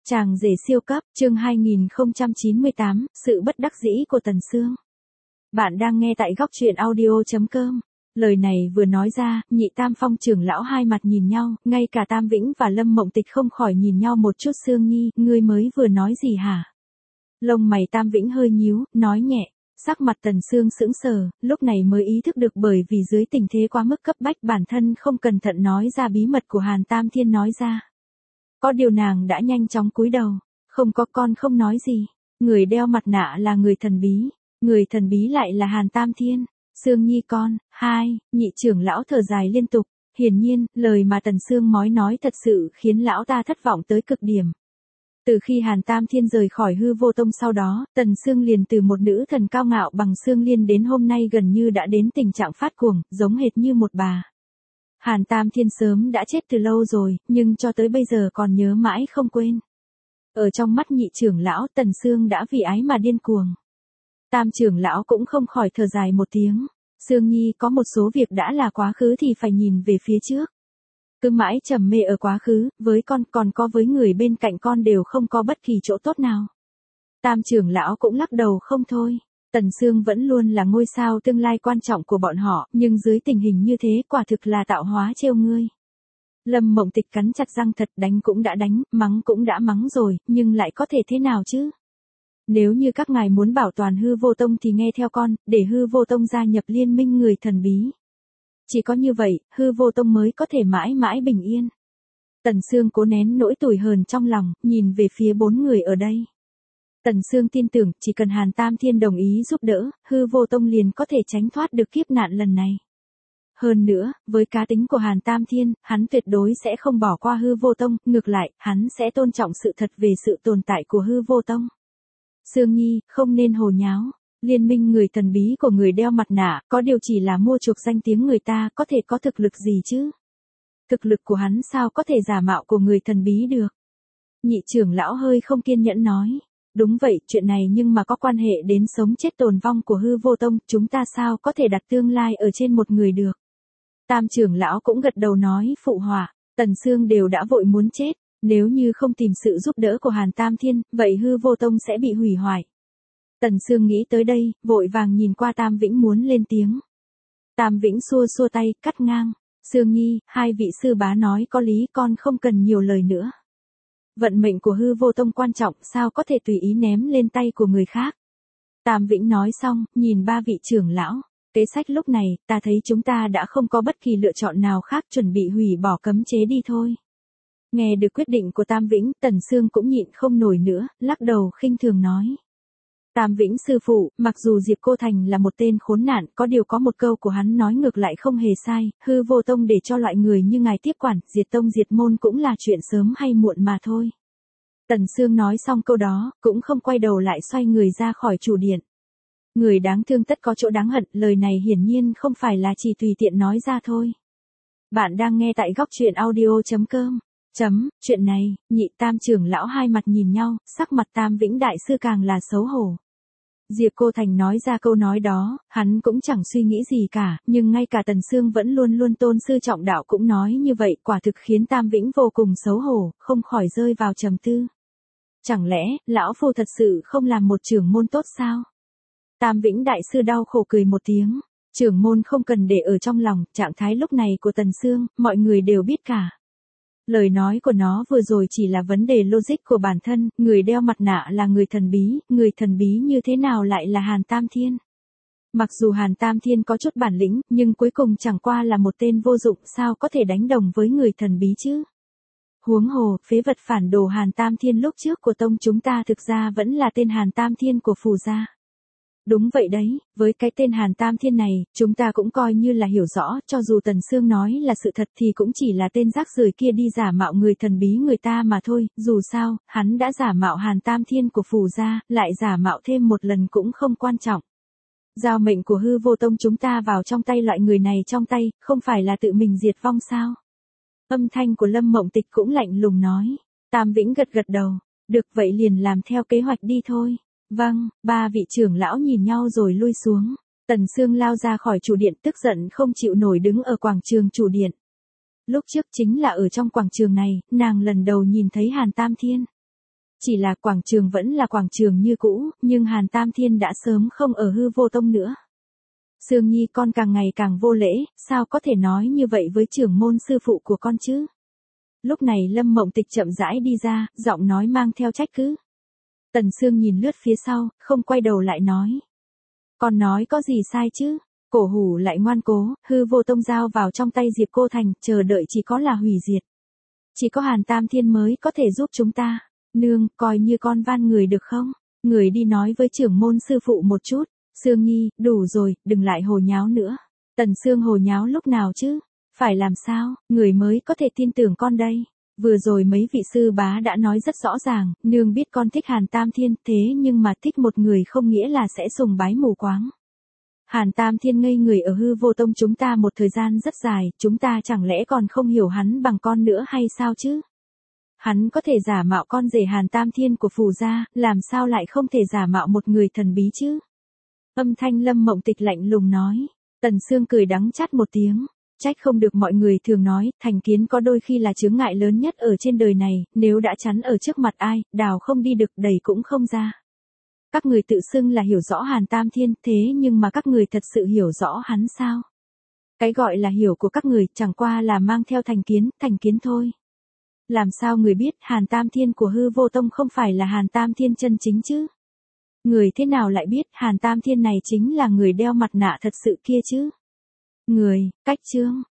Chàng rể siêu cấp, chương 2098, sự bất đắc dĩ của Tần Sương. Bạn đang nghe tại góc truyện audio.com. Lời này vừa nói ra, Nhị Tam Phong trưởng lão hai mặt nhìn nhau, ngay cả Tam Vĩnh và Lâm Mộng Tịch không khỏi nhìn nhau một chút. Sương Nhi, ngươi mới vừa nói gì hả? Lông mày Tam Vĩnh hơi nhíu, nói nhẹ. Sắc mặt Tần Sương sững sờ, lúc này mới ý thức được bởi vì dưới tình thế quá mức cấp bách bản thân không cẩn thận nói ra bí mật của Hàn Tam Thiên nói ra. Có điều nàng đã nhanh chóng cúi đầu, không có, con không nói gì. Người đeo mặt nạ là người thần bí, người thần bí lại là Hàn Tam Thiên. Sương Nhi con, Nhị trưởng lão thở dài liên tục. Hiển nhiên, lời mà Tần Sương nói thật sự khiến lão ta thất vọng tới cực điểm. Từ khi Hàn Tam Thiên rời khỏi Hư Vô Tông sau đó, Tần Sương liền từ một nữ thần cao ngạo bằng xương liên đến hôm nay gần như đã đến tình trạng phát cuồng, giống hệt như một bà. Hàn Tam Thiên sớm đã chết từ lâu rồi, nhưng cho tới bây giờ còn nhớ mãi không quên. Ở trong mắt Nhị trưởng lão, Tần Sương đã vì ái mà điên cuồng. Tam trưởng lão cũng không khỏi thở dài một tiếng. Sương Nhi, có một số việc đã là quá khứ thì phải nhìn về phía trước. Cứ mãi trầm mê ở quá khứ, với con còn có với người bên cạnh con đều không có bất kỳ chỗ tốt nào. Tam trưởng lão cũng lắc đầu không thôi. Tần Sương vẫn luôn là ngôi sao tương lai quan trọng của bọn họ, nhưng dưới tình hình như thế quả thực là tạo hóa trêu ngươi. Lâm Mộng Tịch cắn chặt răng thật, đánh cũng đã đánh, mắng cũng đã mắng rồi, nhưng lại có thể thế nào chứ? Nếu như các ngài muốn bảo toàn Hư Vô Tông thì nghe theo con, để Hư Vô Tông gia nhập liên minh người thần bí. Chỉ có như vậy, Hư Vô Tông mới có thể mãi mãi bình yên. Tần Sương cố nén nỗi tủi hờn trong lòng, nhìn về phía bốn người ở đây. Tần Sương tin tưởng, chỉ cần Hàn Tam Thiên đồng ý giúp đỡ, Hư Vô Tông liền có thể tránh thoát được kiếp nạn lần này. Hơn nữa, với cá tính của Hàn Tam Thiên, hắn tuyệt đối sẽ không bỏ qua Hư Vô Tông, ngược lại, hắn sẽ tôn trọng sự thật về sự tồn tại của Hư Vô Tông. Sương Nhi, không nên hồ nháo. Liên minh người thần bí của người đeo mặt nạ, có điều chỉ là mua chuộc danh tiếng người ta, có thể có thực lực gì chứ? Thực lực của hắn sao có thể giả mạo của người thần bí được? Nhị trưởng lão hơi không kiên nhẫn nói. Đúng vậy, chuyện này nhưng mà có quan hệ đến sống chết tồn vong của Hư Vô Tông, chúng ta sao có thể đặt tương lai ở trên một người được? Tam trưởng lão cũng gật đầu nói phụ họa. Tần Sương đều đã vội muốn chết, nếu như không tìm sự giúp đỡ của Hàn Tam Thiên, vậy Hư Vô Tông sẽ bị hủy hoại. Tần Sương nghĩ tới đây, vội vàng nhìn qua Tam Vĩnh muốn lên tiếng. Tam Vĩnh xua xua tay, cắt ngang. Sương Nhi, hai vị sư bá nói có lý, con không cần nhiều lời nữa. Vận mệnh của Hư Vô Tông quan trọng, sao có thể tùy ý ném lên tay của người khác. Tam Vĩnh nói xong, nhìn ba vị trưởng lão. Kế sách lúc này, ta thấy chúng ta đã không có bất kỳ lựa chọn nào khác, chuẩn bị hủy bỏ cấm chế đi thôi. Nghe được quyết định của Tam Vĩnh, Tần Sương cũng nhịn không nổi nữa, lắc đầu khinh thường nói. Tam Vĩnh sư phụ, mặc dù Diệp Cô Thành là một tên khốn nạn, có điều có một câu của hắn nói ngược lại không hề sai, Hư Vô Tông để cho loại người như ngài tiếp quản, diệt tông diệt môn cũng là chuyện sớm hay muộn mà thôi. Tần Sương nói xong câu đó, cũng không quay đầu lại xoay người ra khỏi chủ điện. Người đáng thương tất có chỗ đáng hận, lời này hiển nhiên không phải là chỉ tùy tiện nói ra thôi. Bạn đang nghe tại góc truyện audio.com. Chuyện này, Nhị Tam trưởng lão hai mặt nhìn nhau, sắc mặt Tam Vĩnh đại sư càng là xấu hổ. Diệp Cô Thành nói ra câu nói đó, hắn cũng chẳng suy nghĩ gì cả, nhưng ngay cả Tần Sương vẫn luôn luôn tôn sư trọng đạo cũng nói như vậy, quả thực khiến Tam Vĩnh vô cùng xấu hổ, không khỏi rơi vào trầm tư. Chẳng lẽ, lão phu thật sự không làm một trưởng môn tốt sao? Tam Vĩnh đại sư đau khổ cười một tiếng, trưởng môn không cần để ở trong lòng, trạng thái lúc này của Tần Sương, mọi người đều biết cả. Lời nói của nó vừa rồi chỉ là vấn đề logic của bản thân, người đeo mặt nạ là người thần bí như thế nào lại là Hàn Tam Thiên. Mặc dù Hàn Tam Thiên có chút bản lĩnh, nhưng cuối cùng chẳng qua là một tên vô dụng, sao có thể đánh đồng với người thần bí chứ. Huống hồ, phế vật phản đồ Hàn Tam Thiên lúc trước của tông chúng ta thực ra vẫn là tên Hàn Tam Thiên của Phù gia. Đúng vậy đấy, với cái tên Hàn Tam Thiên này, chúng ta cũng coi như là hiểu rõ, cho dù Tần Sương nói là sự thật thì cũng chỉ là tên rác rưởi kia đi giả mạo người thần bí người ta mà thôi, dù sao, hắn đã giả mạo Hàn Tam Thiên của Phù gia, lại giả mạo thêm một lần cũng không quan trọng. Giao mệnh của Hư Vô Tông chúng ta vào trong tay loại người này trong tay, không phải là tự mình diệt vong sao? Âm thanh của Lâm Mộng Tịch cũng lạnh lùng nói. Tam Vĩnh gật gật đầu, được vậy liền làm theo kế hoạch đi thôi. Vâng, ba vị trưởng lão nhìn nhau rồi lui xuống. Tần Sương lao ra khỏi chủ điện tức giận không chịu nổi đứng ở quảng trường chủ điện. Lúc trước chính là ở trong quảng trường này, nàng lần đầu nhìn thấy Hàn Tam Thiên. Chỉ là quảng trường vẫn là quảng trường như cũ, nhưng Hàn Tam Thiên đã sớm không ở Hư Vô Tông nữa. Sương Nhi con càng ngày càng vô lễ, sao có thể nói như vậy với trưởng môn sư phụ của con chứ? Lúc này Lâm Mộng Tịch chậm rãi đi ra, giọng nói mang theo trách cứ. Tần Sương nhìn lướt phía sau, không quay đầu lại nói. Con nói có gì sai chứ? Cổ Hủ lại ngoan cố, Hư Vô Tông giao vào trong tay Diệp Cô Thành, chờ đợi chỉ có là hủy diệt. Chỉ có Hàn Tam Thiên mới có thể giúp chúng ta. Nương, coi như con van người được không? Người đi nói với trưởng môn sư phụ một chút. Sương Nhi, đủ rồi, đừng lại hồ nháo nữa. Tần Sương hồ nháo lúc nào chứ? Phải làm sao, người mới có thể tin tưởng con đây. Vừa rồi mấy vị sư bá đã nói rất rõ ràng, nương biết con thích Hàn Tam Thiên, thế nhưng mà thích một người không nghĩa là sẽ sùng bái mù quáng. Hàn Tam Thiên ngây người ở Hư Vô Tông chúng ta một thời gian rất dài, chúng ta chẳng lẽ còn không hiểu hắn bằng con nữa hay sao chứ? Hắn có thể giả mạo con rể Hàn Tam Thiên của Phù gia, làm sao lại không thể giả mạo một người thần bí chứ? Âm thanh Lâm Mộng Tịch lạnh lùng nói. Tần Sương cười đắng chát một tiếng. Trách không được mọi người thường nói, thành kiến có đôi khi là chướng ngại lớn nhất ở trên đời này, nếu đã chắn ở trước mặt ai, đào không đi được, đẩy cũng không ra. Các người tự xưng là hiểu rõ Hàn Tam Thiên, thế nhưng mà các người thật sự hiểu rõ hắn sao? Cái gọi là hiểu của các người chẳng qua là mang theo thành kiến thôi. Làm sao người biết Hàn Tam Thiên của Hư Vô Tông không phải là Hàn Tam Thiên chân chính chứ? Người thế nào lại biết Hàn Tam Thiên này chính là người đeo mặt nạ thật sự kia chứ? Người, cách chương.